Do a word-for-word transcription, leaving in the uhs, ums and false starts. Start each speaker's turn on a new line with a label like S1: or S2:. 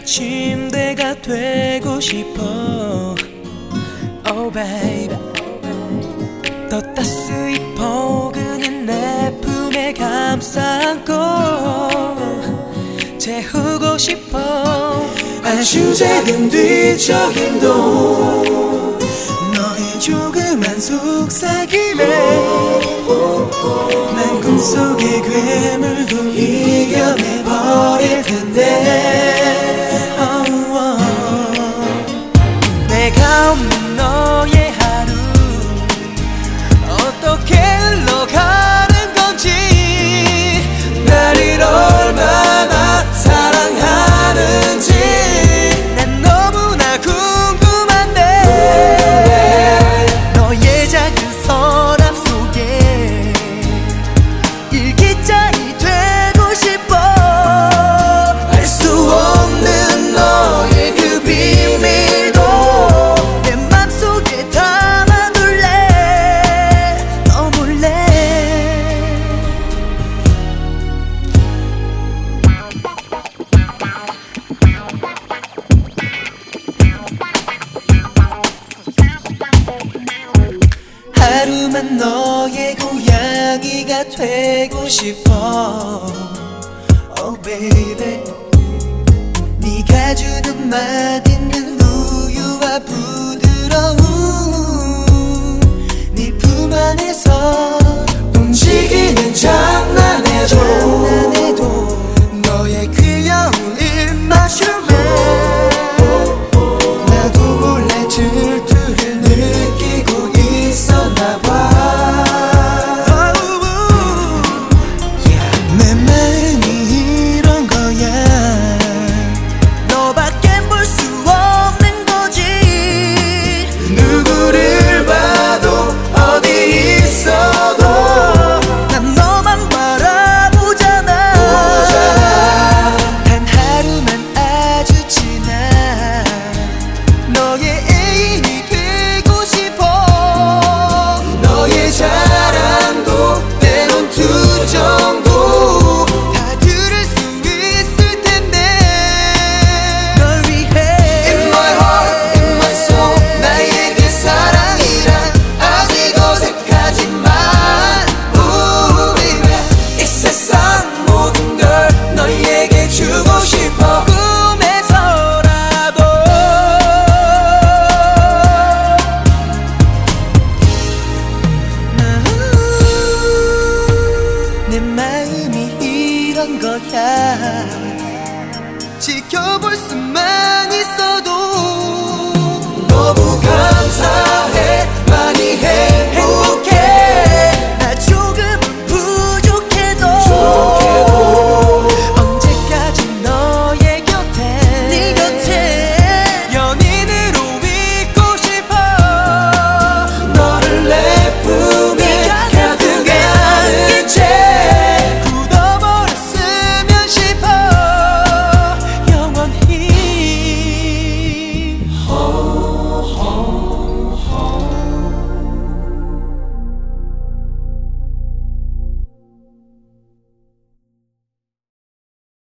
S1: 침대가 되고 싶어. Oh baby, 더 따스히 포근한 내 품에 감싸 안고 재우고 싶어.
S2: 아주 작은 뒤척임도
S1: 너의 조그만 속삭임에
S2: 난 꿈속의 괴물도 이겨내버릴 텐데.
S1: oh, oh. 내가 없는 너의 하루 어떻게 흘러가는 건지,
S2: 나를 얼마나 사랑하는지
S1: 난 너무나 궁금한데. 너의 작은 서랍 속에 일기장이 되고 싶어.
S2: 알 수 없는 너의 그 비밀도
S1: 내 맘속에 담아둘래, 너 몰래. 하루만 너의 고양이가 되고 싶어. Oh baby, 네가 주는 맛있는 우유와 부드러운 네 품 안에서
S2: 움직이는 장난해도
S1: 장난해도 너의 귀여운 입맞춤에
S2: 나도 몰래 질투를 느끼고 있었나봐.
S1: 내 마음이 이런 거야. 너밖엔 볼 수 없는 거지.
S2: 누구를 봐도 어디 있어도
S1: 난 너만 바라보잖아. 단 하루만 아주 지나 너의 애인이 되고 싶어.
S2: 너의 자랑도 때론 투정도
S1: 다 들을 수 있을 텐데. 널 위해
S2: In my heart, in my soul 나에게 사랑이란 아직 어색하지만 Ooh baby, 이 세상 모든 걸 너에게 주고 싶어.
S1: 꿈에서라도. 내 마음이 이런 거야. 지켜볼 수만